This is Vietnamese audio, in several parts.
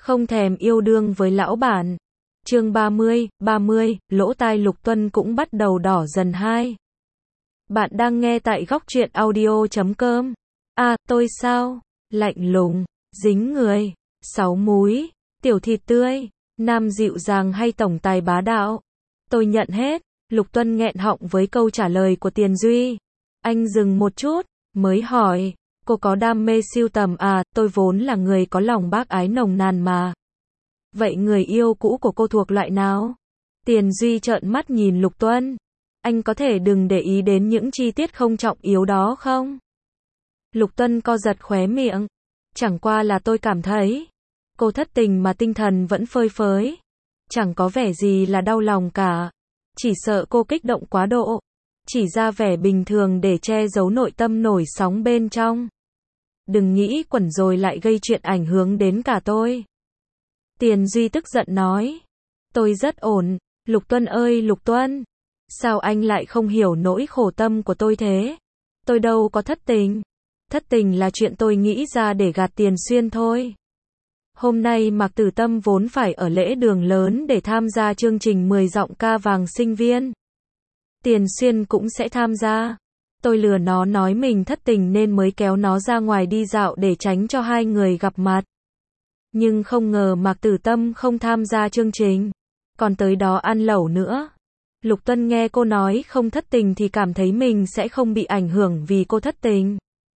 Không thèm yêu đương với lão bản. Chương 30, lỗ tai Lục Tuân cũng bắt đầu đỏ dần hai. Bạn đang nghe tại góc truyện audio.com. À, tôi sao? Lạnh lùng, dính người, sáu múi, tiểu thịt tươi, nam dịu dàng hay tổng tài bá đạo? Tôi nhận hết. Lục Tuân nghẹn họng với câu trả lời của Tiền Duy. Anh dừng một chút, mới hỏi, cô có đam mê sưu tầm à? Tôi vốn là người có lòng bác ái nồng nàn mà. Vậy người yêu cũ của cô thuộc loại nào? Tiền Duy trợn mắt nhìn Lục Tuân. Anh có thể đừng để ý đến những chi tiết không trọng yếu đó không? Lục Tuân co giật khóe miệng. Chẳng qua là tôi cảm thấy, cô thất tình mà tinh thần vẫn phơi phới. Chẳng có vẻ gì là đau lòng cả. Chỉ sợ cô kích động quá độ. Chỉ ra vẻ bình thường để che giấu nội tâm nổi sóng bên trong. Đừng nghĩ quẩn rồi lại gây chuyện ảnh hưởng đến cả tôi. Tiền Duy tức giận nói. Tôi rất ổn. Lục Tuân ơi Lục Tuân. Sao anh lại không hiểu nỗi khổ tâm của tôi thế? Tôi đâu có thất tình. Thất tình là chuyện tôi nghĩ ra để gạt Tiền Xuyên thôi. Hôm nay Mạc Tử Tâm vốn phải ở lễ đường lớn để tham gia chương trình 10 giọng ca vàng sinh viên. Tiền Xuyên cũng sẽ tham gia. Tôi lừa nó nói mình thất tình nên mới kéo nó ra ngoài đi dạo để tránh cho hai người gặp mặt. Nhưng không ngờ Mạc Tử Tâm không tham gia chương trình. Còn tới đó ăn lẩu nữa. Lục Tuân nghe cô nói không thất tình thì cảm thấy mình sẽ không bị ảnh hưởng vì cô thất tình.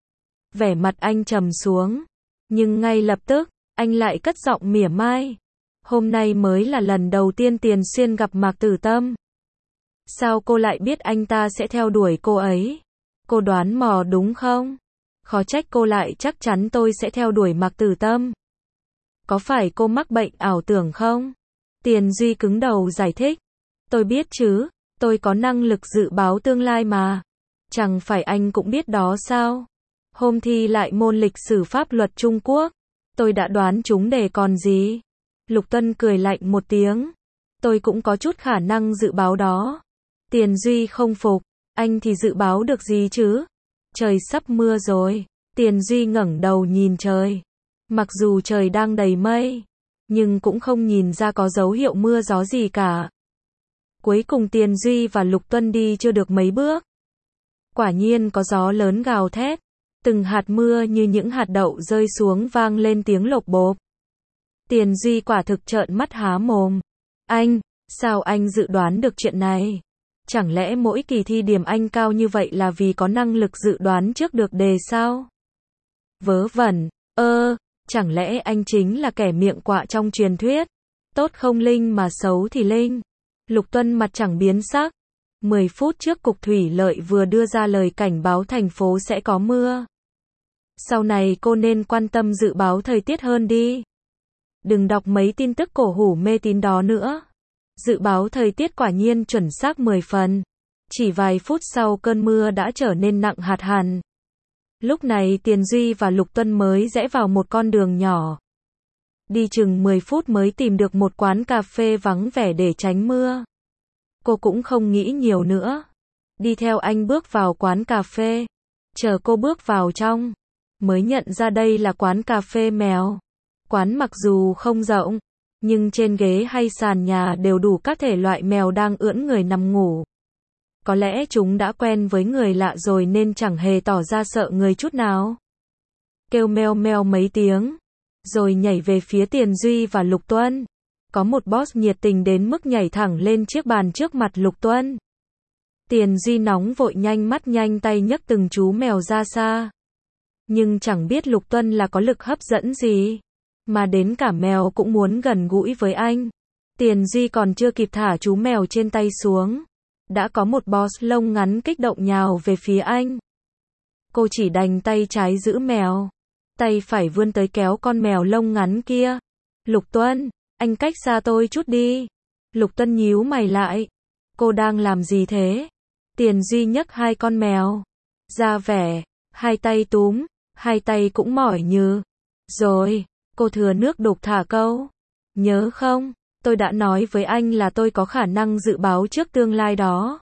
Vẻ mặt anh trầm xuống. Nhưng ngay lập tức, anh lại cất giọng mỉa mai. Hôm nay mới là lần đầu tiên Tiền Xuyên gặp Mạc Tử Tâm. Sao cô lại biết anh ta sẽ theo đuổi cô ấy? Cô đoán mò đúng không? Khó trách cô lại chắc chắn tôi sẽ theo đuổi Mạc Tử Tâm. Có phải cô mắc bệnh ảo tưởng không? Tiền Duy cứng đầu giải thích. Tôi biết chứ, tôi có năng lực dự báo tương lai mà. Chẳng phải anh cũng biết đó sao? Hôm thi lại môn lịch sử pháp luật Trung Quốc. Tôi đã đoán trúng đề còn gì? Lục Tuân cười lạnh một tiếng. Tôi cũng có chút khả năng dự báo đó. Tiền Duy không phục. Anh thì dự báo được gì chứ? Trời sắp mưa rồi. Tiền Duy ngẩng đầu nhìn trời. Mặc dù trời đang đầy mây, nhưng cũng không nhìn ra có dấu hiệu mưa gió gì cả. Cuối cùng Tiền Duy và Lục Tuân đi chưa được mấy bước. Quả nhiên có gió lớn gào thét. Từng hạt mưa như những hạt đậu rơi xuống vang lên tiếng lộp bộp. Tiền Duy quả thực trợn mắt há mồm. Anh, sao anh dự đoán được chuyện này? Chẳng lẽ mỗi kỳ thi điểm anh cao như vậy là vì có năng lực dự đoán trước được đề sao? Vớ vẩn, chẳng lẽ anh chính là kẻ miệng quạ trong truyền thuyết? Tốt không linh mà xấu thì linh. Lục Tuân mặt chẳng biến sắc. 10 phút trước Cục Thủy Lợi vừa đưa ra lời cảnh báo thành phố sẽ có mưa. Sau này cô nên quan tâm dự báo thời tiết hơn đi. Đừng đọc mấy tin tức cổ hủ mê tín đó nữa. Dự báo thời tiết quả nhiên chuẩn xác 10 phần. Chỉ vài phút sau cơn mưa đã trở nên nặng hạt hẳn. Lúc này Tiền Duy và Lục Tuân mới rẽ vào một con đường nhỏ. Đi chừng 10 phút mới tìm được một quán cà phê vắng vẻ để tránh mưa. Cô cũng không nghĩ nhiều nữa. Đi theo anh bước vào quán cà phê. Chờ cô bước vào trong, mới nhận ra đây là quán cà phê mèo. Quán mặc dù không rộng, nhưng trên ghế hay sàn nhà đều đủ các thể loại mèo đang ưỡn người nằm ngủ. Có lẽ chúng đã quen với người lạ rồi nên chẳng hề tỏ ra sợ người chút nào. Kêu meo meo mấy tiếng, rồi nhảy về phía Tiền Duy và Lục Tuân. Có một boss nhiệt tình đến mức nhảy thẳng lên chiếc bàn trước mặt Lục Tuân. Tiền Duy nóng vội nhanh mắt nhanh tay nhấc từng chú mèo ra xa. Nhưng chẳng biết Lục Tuân là có lực hấp dẫn gì, mà đến cả mèo cũng muốn gần gũi với anh. Tiền Duy còn chưa kịp thả chú mèo trên tay xuống, đã có một boss lông ngắn kích động nhào về phía anh. Cô chỉ đành tay trái giữ mèo, tay phải vươn tới kéo con mèo lông ngắn kia. Lục Tuân, anh cách xa tôi chút đi. Lục Tuân nhíu mày lại. Cô đang làm gì thế? Tiền Duy nhấc hai con mèo ra vẻ, hai tay túm, hai tay cũng mỏi như. Rồi, cô thừa nước đục thả câu. Nhớ không, tôi đã nói với anh là tôi có khả năng dự báo trước tương lai đó.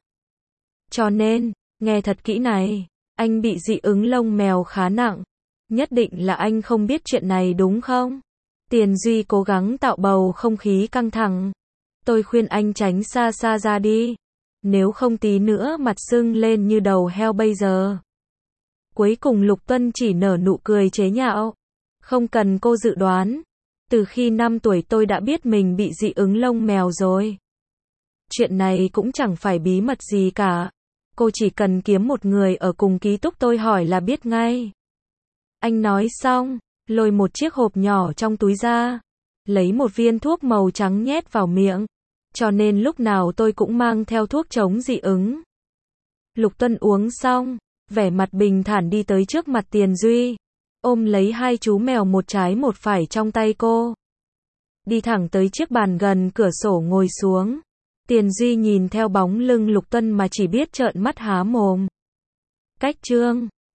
Cho nên, nghe thật kỹ này, anh bị dị ứng lông mèo khá nặng. Nhất định là anh không biết chuyện này đúng không? Tiền Duy cố gắng tạo bầu không khí căng thẳng. Tôi khuyên anh tránh xa xa ra đi. Nếu không tí nữa mặt sưng lên như đầu heo bây giờ. Cuối cùng Lục Tuân chỉ nở nụ cười chế nhạo. Không cần cô dự đoán. Từ khi 5 tuổi tôi đã biết mình bị dị ứng lông mèo rồi. Chuyện này cũng chẳng phải bí mật gì cả. Cô chỉ cần kiếm một người ở cùng ký túc tôi hỏi là biết ngay. Anh nói xong, lôi một chiếc hộp nhỏ trong túi ra. Lấy một viên thuốc màu trắng nhét vào miệng. Cho nên lúc nào tôi cũng mang theo thuốc chống dị ứng. Lục Tuân uống xong, vẻ mặt bình thản đi tới trước mặt Tiền Duy. Ôm lấy hai chú mèo một trái một phải trong tay cô. Đi thẳng tới chiếc bàn gần cửa sổ ngồi xuống. Tiền Duy nhìn theo bóng lưng Lục Tuân mà chỉ biết trợn mắt há mồm. Cách chương